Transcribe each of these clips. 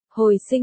Hồi sinh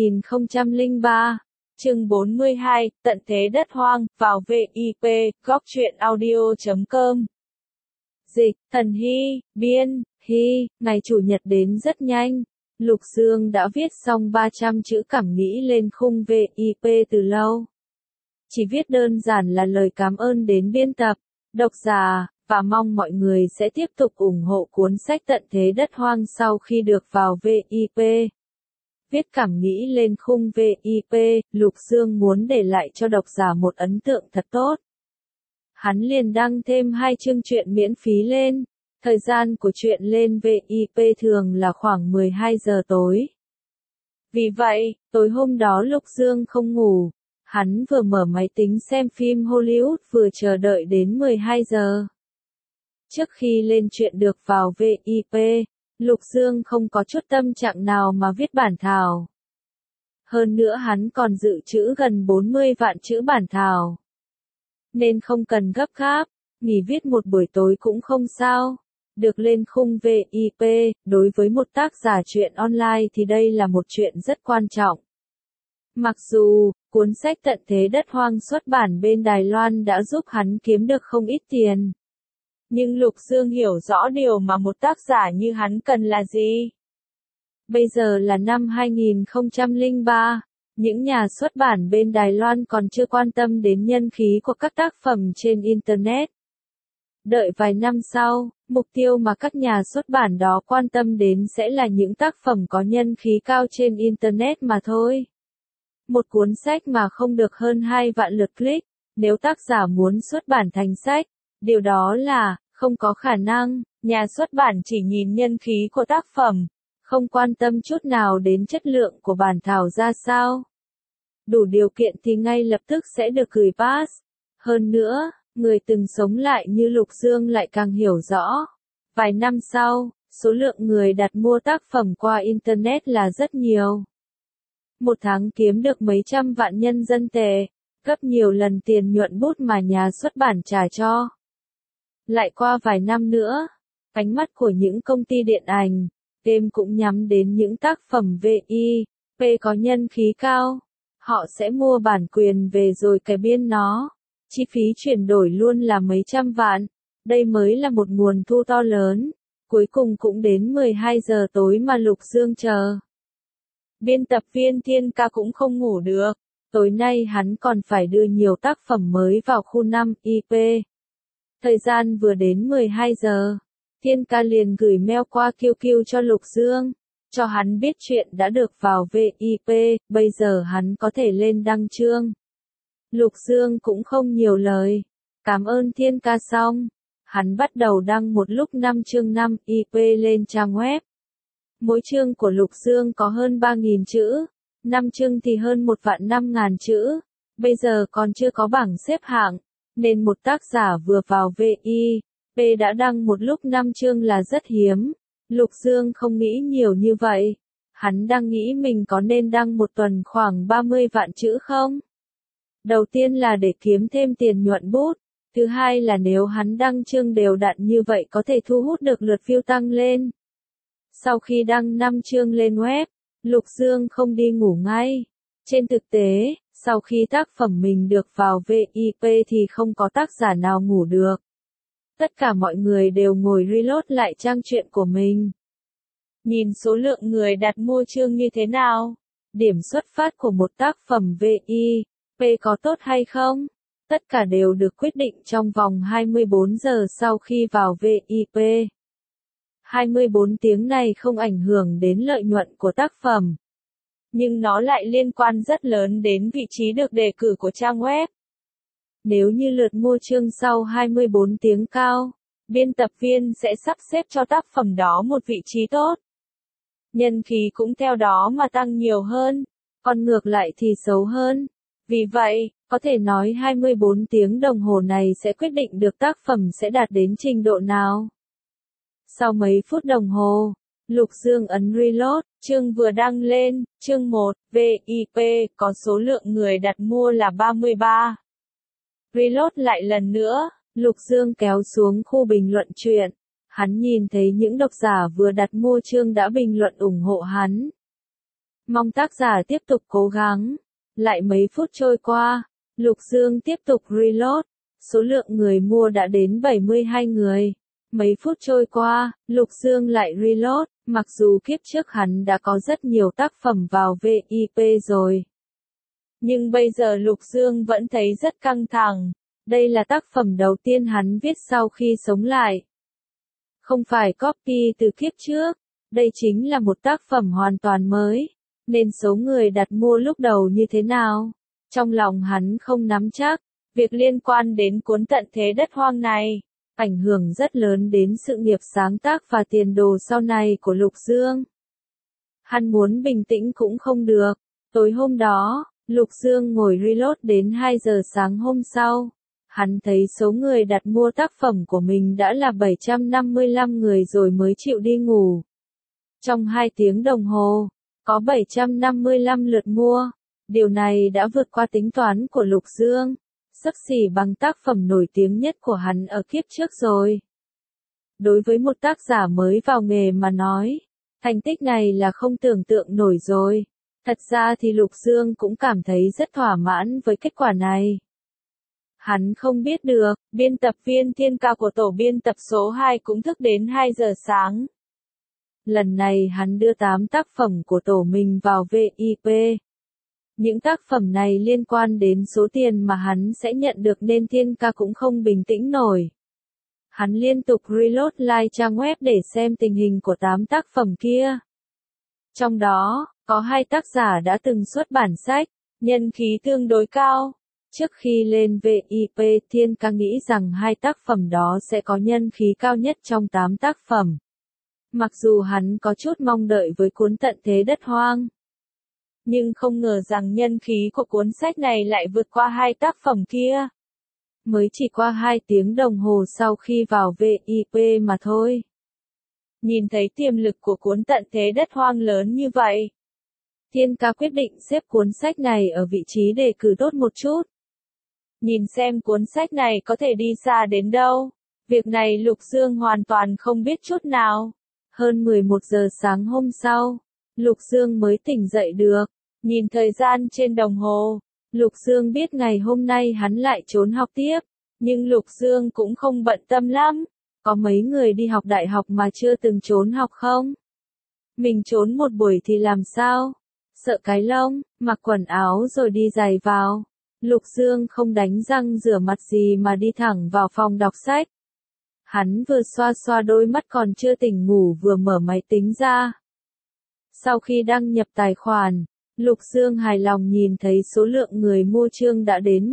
2003, chương 42, Tận thế đất hoang, vào VIP, góc truyện audio.com. Dịch, Thần Hy, biên, Hy, ngày Chủ nhật đến rất nhanh. Lục Dương đã viết xong 300 chữ cảm nghĩ lên khung VIP từ lâu. Chỉ viết đơn giản là lời cảm ơn đến biên tập, độc giả, và mong mọi người sẽ tiếp tục ủng hộ cuốn sách Tận thế đất hoang sau khi được vào VIP. Viết cảm nghĩ lên khung VIP, Lục Dương muốn để lại cho độc giả một ấn tượng thật tốt. Hắn liền đăng thêm 2 chương truyện miễn phí lên. Thời gian của truyện lên VIP thường là khoảng 12 giờ tối. Vì vậy, tối hôm đó Lục Dương không ngủ. Hắn vừa mở máy tính xem phim Hollywood vừa chờ đợi đến 12 giờ. Trước khi lên truyện được vào VIP, Lục Dương không có chút tâm trạng nào mà viết bản thảo. Hơn nữa hắn còn dự trữ gần 40 vạn chữ bản thảo. Nên không cần gấp gáp, nghỉ viết một buổi tối cũng không sao. Được lên khung VIP, đối với một tác giả truyện online thì đây là một chuyện rất quan trọng. Mặc dù, cuốn sách Tận thế đất hoang xuất bản bên Đài Loan đã giúp hắn kiếm được không ít tiền. Nhưng Lục Dương hiểu rõ điều mà một tác giả như hắn cần là gì. Bây giờ là năm 2003, những nhà xuất bản bên Đài Loan còn chưa quan tâm đến nhân khí của các tác phẩm trên Internet. Đợi vài năm sau, mục tiêu mà các nhà xuất bản đó quan tâm đến sẽ là những tác phẩm có nhân khí cao trên Internet mà thôi. Một cuốn sách mà không được hơn 2 vạn lượt click, nếu tác giả muốn xuất bản thành sách, điều đó là không có khả năng. Nhà xuất bản chỉ nhìn nhân khí của tác phẩm, không quan tâm chút nào đến chất lượng của bản thảo ra sao. Đủ điều kiện thì ngay lập tức sẽ được gửi pass. Hơn nữa, người từng sống lại như Lục Dương lại càng hiểu rõ. Vài năm sau, số lượng người đặt mua tác phẩm qua Internet là rất nhiều. Một tháng kiếm được mấy trăm vạn nhân dân tệ, gấp nhiều lần tiền nhuận bút mà nhà xuất bản trả cho. Lại qua vài năm nữa, ánh mắt của những công ty điện ảnh, game cũng nhắm đến những tác phẩm VIP có nhân khí cao. Họ sẽ mua bản quyền về rồi cải biên nó. Chi phí chuyển đổi luôn là mấy trăm vạn. Đây mới là một nguồn thu to lớn. Cuối cùng cũng đến 12 giờ tối mà Lục Dương chờ. Biên tập viên Thiên Ca cũng không ngủ được. Tối nay hắn còn phải đưa nhiều tác phẩm mới vào khu 5 IP. Thời gian vừa đến 12 giờ. Thiên Ca liền gửi mail qua QQ cho Lục Dương. Cho hắn biết chuyện đã được vào VIP, bây giờ hắn có thể lên đăng chương. Lục Dương cũng không nhiều lời. Cảm ơn Thiên Ca xong. Hắn bắt đầu đăng một lúc 5 chương 5 IP lên trang web. Mỗi chương của Lục Dương có hơn 3.000 chữ. 5 chương thì hơn 1.500.000 chữ. Bây giờ còn chưa có bảng xếp hạng. Nên một tác giả vừa vào VIP đã đăng một lúc 5 chương là rất hiếm. Lục Dương không nghĩ nhiều như vậy. Hắn đang nghĩ mình có nên đăng một tuần khoảng 30 vạn chữ không? Đầu tiên là để kiếm thêm tiền nhuận bút. Thứ hai là nếu hắn đăng chương đều đặn như vậy có thể thu hút được lượt view tăng lên. Sau khi đăng 5 chương lên web, Lục Dương không đi ngủ ngay. Trên thực tế, sau khi tác phẩm mình được vào VIP thì không có tác giả nào ngủ được. Tất cả mọi người đều ngồi reload lại trang truyện của mình. Nhìn số lượng người đặt mua chương như thế nào? Điểm xuất phát của một tác phẩm VIP có tốt hay không? Tất cả đều được quyết định trong vòng 24 giờ sau khi vào VIP. 24 tiếng này không ảnh hưởng đến lợi nhuận của tác phẩm. Nhưng nó lại liên quan rất lớn đến vị trí được đề cử của trang web. Nếu như lượt mua chương sau 24 tiếng cao, biên tập viên sẽ sắp xếp cho tác phẩm đó một vị trí tốt. Nhân khí cũng theo đó mà tăng nhiều hơn, còn ngược lại thì xấu hơn. Vì vậy, có thể nói 24 tiếng đồng hồ này sẽ quyết định được tác phẩm sẽ đạt đến trình độ nào. Sau mấy phút đồng hồ, Lục Dương ấn reload, chương vừa đăng lên, chương 1, VIP, có số lượng người đặt mua là 33. Reload lại lần nữa, Lục Dương kéo xuống khu bình luận truyện. Hắn nhìn thấy những độc giả vừa đặt mua chương đã bình luận ủng hộ hắn. Mong tác giả tiếp tục cố gắng. Lại mấy phút trôi qua, Lục Dương tiếp tục reload. Số lượng người mua đã đến 72 người. Mấy phút trôi qua, Lục Dương lại reload, mặc dù kiếp trước hắn đã có rất nhiều tác phẩm vào VIP rồi. Nhưng bây giờ Lục Dương vẫn thấy rất căng thẳng. Đây là tác phẩm đầu tiên hắn viết sau khi sống lại. Không phải copy từ kiếp trước, đây chính là một tác phẩm hoàn toàn mới. Nên số người đặt mua lúc đầu như thế nào? Trong lòng hắn không nắm chắc. Việc liên quan đến cuốn Tận Thế Đất Hoang này, ảnh hưởng rất lớn đến sự nghiệp sáng tác và tiền đồ sau này của Lục Dương. Hắn muốn bình tĩnh cũng không được. Tối hôm đó, Lục Dương ngồi reload đến 2 giờ sáng hôm sau. Hắn thấy số người đặt mua tác phẩm của mình đã là 755 người rồi mới chịu đi ngủ. Trong 2 tiếng đồng hồ, có 755 lượt mua. Điều này đã vượt qua tính toán của Lục Dương, xấp xỉ bằng tác phẩm nổi tiếng nhất của hắn ở kiếp trước rồi. Đối với một tác giả mới vào nghề mà nói, thành tích này là không tưởng tượng nổi rồi. Thật ra thì Lục Dương cũng cảm thấy rất thỏa mãn với kết quả này. Hắn không biết được, biên tập viên Thiên Ca của tổ biên tập số 2 cũng thức đến 2 giờ sáng. Lần này hắn đưa 8 tác phẩm của tổ mình vào VIP. Những tác phẩm này liên quan đến số tiền mà hắn sẽ nhận được nên Thiên Ca cũng không bình tĩnh nổi. Hắn liên tục reload like trang web để xem tình hình của 8 tác phẩm kia. Trong đó, có 2 tác giả đã từng xuất bản sách, nhân khí tương đối cao. Trước khi lên VIP, Thiên Ca nghĩ rằng 2 tác phẩm đó sẽ có nhân khí cao nhất trong 8 tác phẩm. Mặc dù hắn có chút mong đợi với cuốn Tận Thế Đất Hoang, nhưng không ngờ rằng nhân khí của cuốn sách này lại vượt qua 2 tác phẩm kia. Mới chỉ qua 2 tiếng đồng hồ sau khi vào VIP mà thôi. Nhìn thấy tiềm lực của cuốn Tận Thế Đất Hoang lớn như vậy, Thiên Ca quyết định xếp cuốn sách này ở vị trí đề cử tốt một chút. Nhìn xem cuốn sách này có thể đi xa đến đâu. Việc này Lục Dương hoàn toàn không biết chút nào. Hơn 11 giờ sáng hôm sau, Lục Dương mới tỉnh dậy được. Nhìn thời gian trên đồng hồ, Lục Dương biết ngày hôm nay hắn lại trốn học tiếp. Nhưng Lục Dương cũng không bận tâm lắm. Có mấy người đi học đại học mà chưa từng trốn học không? Mình trốn một buổi thì làm sao? Sợ cái lông, mặc quần áo rồi đi giày vào. Lục Dương không đánh răng rửa mặt gì mà đi thẳng vào phòng đọc sách. Hắn vừa xoa xoa đôi mắt còn chưa tỉnh ngủ vừa mở máy tính ra. Sau khi đăng nhập tài khoản, Lục Dương hài lòng nhìn thấy số lượng người mua chương đã đến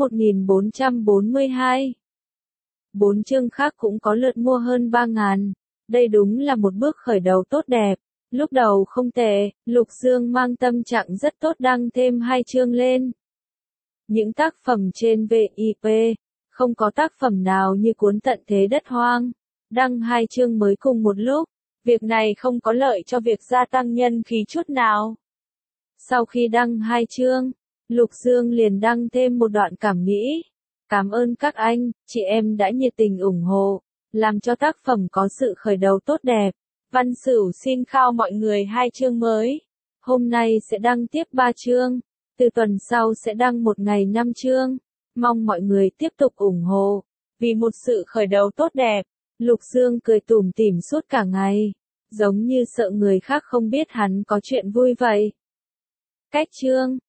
1442. 4 chương khác cũng có lượt mua hơn 3.000. Đây đúng là một bước khởi đầu tốt đẹp. Lúc đầu không tệ, Lục Dương mang tâm trạng rất tốt đăng thêm 2 chương lên. Những tác phẩm trên VIP, không có tác phẩm nào như cuốn Tận Thế Đất Hoang. Đăng 2 chương mới cùng một lúc, việc này không có lợi cho việc gia tăng nhân khí chút nào. Sau khi đăng 2 chương, Lục Dương liền đăng thêm một đoạn cảm nghĩ. Cảm ơn các anh, chị em đã nhiệt tình ủng hộ, làm cho tác phẩm có sự khởi đầu tốt đẹp. Văn Sửu xin khao mọi người 2 chương mới. Hôm nay sẽ đăng tiếp 3 chương. Từ tuần sau sẽ đăng một ngày 5 chương. Mong mọi người tiếp tục ủng hộ. Vì một sự khởi đầu tốt đẹp, Lục Dương cười tủm tỉm suốt cả ngày. Giống như sợ người khác không biết hắn có chuyện vui vậy. Cách chương